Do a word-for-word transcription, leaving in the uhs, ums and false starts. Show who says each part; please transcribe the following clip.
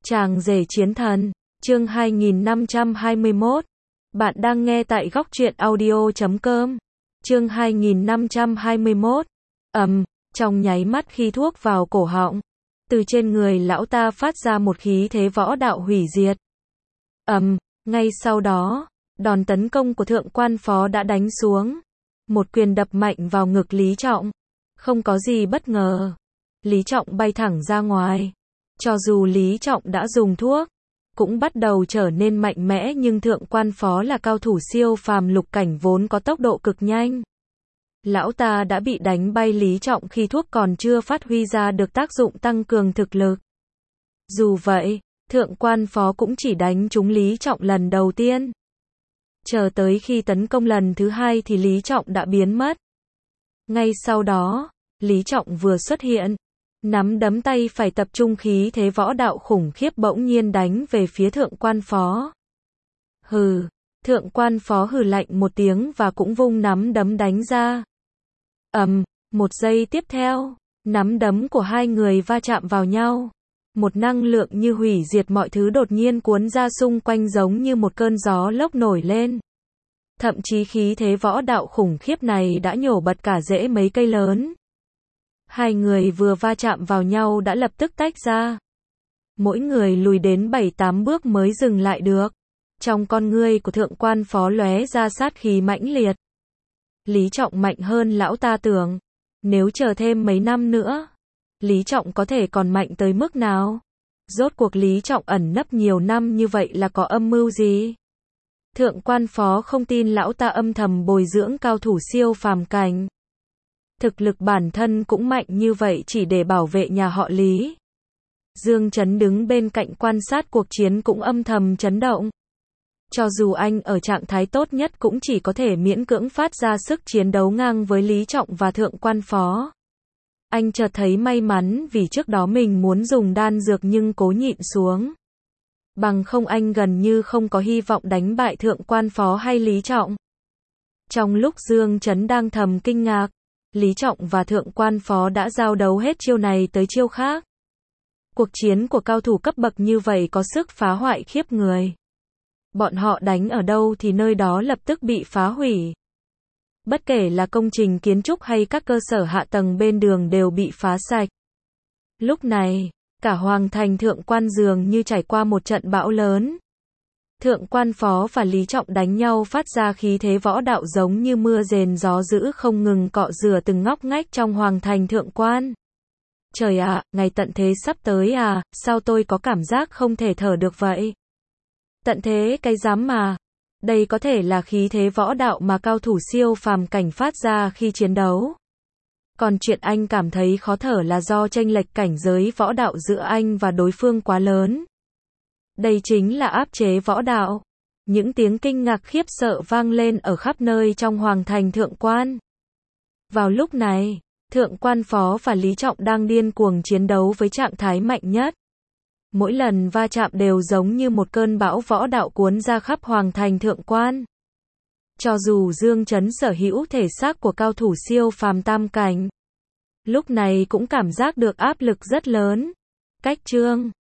Speaker 1: Chàng rể chiến thần, chương hai nghìn năm trăm hai mươi mốt. Bạn đang nghe tại góc truyện audio chấm com. Chương hai nghìn năm trăm hai mươi mốt. Ầm, trong nháy mắt khi thuốc vào cổ họng, từ trên người lão ta phát ra một khí thế võ đạo hủy diệt. Ầm, ngay sau đó, đòn tấn công của thượng quan phó đã đánh xuống. Một quyền đập mạnh vào ngực Lý Trọng. Không có gì bất ngờ. Lý Trọng bay thẳng ra ngoài. Cho dù Lý Trọng đã dùng thuốc, cũng bắt đầu trở nên mạnh mẽ, nhưng thượng quan phó là cao thủ siêu phàm lục cảnh vốn có tốc độ cực nhanh. Lão ta đã bị đánh bay Lý Trọng khi thuốc còn chưa phát huy ra được tác dụng tăng cường thực lực. Dù vậy, thượng quan phó cũng chỉ đánh trúng Lý Trọng lần đầu tiên. Chờ tới khi tấn công lần thứ hai thì Lý Trọng đã biến mất. Ngay sau đó, Lý Trọng vừa xuất hiện, nắm đấm tay phải tập trung khí thế võ đạo khủng khiếp bỗng nhiên đánh về phía thượng quan phó. Hừ, thượng quan phó hừ lạnh một tiếng và cũng vung nắm đấm đánh ra. Ầm, một giây tiếp theo, nắm đấm của hai người va chạm vào nhau. Một năng lượng như hủy diệt mọi thứ đột nhiên cuốn ra xung quanh giống như một cơn gió lốc nổi lên. Thậm chí khí thế võ đạo khủng khiếp này đã nhổ bật cả rễ mấy cây lớn. Hai người vừa va chạm vào nhau đã lập tức tách ra. Mỗi người lùi đến bảy tám bước mới dừng lại được. Trong con ngươi của thượng quan phó lóe ra sát khí mãnh liệt. Lý Trọng mạnh hơn lão ta tưởng. Nếu chờ thêm mấy năm nữa, Lý Trọng có thể còn mạnh tới mức nào? Rốt cuộc Lý Trọng ẩn nấp nhiều năm như vậy là có âm mưu gì? Thượng quan phó không tin lão ta âm thầm bồi dưỡng cao thủ siêu phàm cảnh. Thực lực bản thân cũng mạnh như vậy chỉ để bảo vệ nhà họ Lý. Dương Chấn đứng bên cạnh quan sát cuộc chiến cũng âm thầm chấn động. Cho dù anh ở trạng thái tốt nhất cũng chỉ có thể miễn cưỡng phát ra sức chiến đấu ngang với Lý Trọng và thượng quan phó. Anh chợt thấy may mắn vì trước đó mình muốn dùng đan dược nhưng cố nhịn xuống. Bằng không anh gần như không có hy vọng đánh bại thượng quan phó hay Lý Trọng. Trong lúc Dương Chấn đang thầm kinh ngạc, Lý Trọng và thượng quan phó đã giao đấu hết chiêu này tới chiêu khác. Cuộc chiến của cao thủ cấp bậc như vậy có sức phá hoại khiếp người. Bọn họ đánh ở đâu thì nơi đó lập tức bị phá hủy. Bất kể là công trình kiến trúc hay các cơ sở hạ tầng bên đường đều bị phá sạch. Lúc này, cả hoàng thành thượng quan dường như trải qua một trận bão lớn. Thượng quan phó và Lý Trọng đánh nhau phát ra khí thế võ đạo giống như mưa rền gió dữ không ngừng cọ rửa từng ngóc ngách trong hoàng thành thượng quan. Trời ạ, ngày tận thế sắp tới à, sao tôi có cảm giác không thể thở được vậy? Tận thế cái dám mà. Đây có thể là khí thế võ đạo mà cao thủ siêu phàm cảnh phát ra khi chiến đấu. Còn chuyện anh cảm thấy khó thở là do chênh lệch cảnh giới võ đạo giữa anh và đối phương quá lớn. Đây chính là áp chế võ đạo. Những tiếng kinh ngạc khiếp sợ vang lên ở khắp nơi trong hoàng thành thượng quan. Vào lúc này, thượng quan phó và Lý Trọng đang điên cuồng chiến đấu với trạng thái mạnh nhất. Mỗi lần va chạm đều giống như một cơn bão võ đạo cuốn ra khắp hoàng thành thượng quan. Cho dù Dương Chấn sở hữu thể xác của cao thủ siêu phàm tam cảnh, lúc này cũng cảm giác được áp lực rất lớn. Cách chương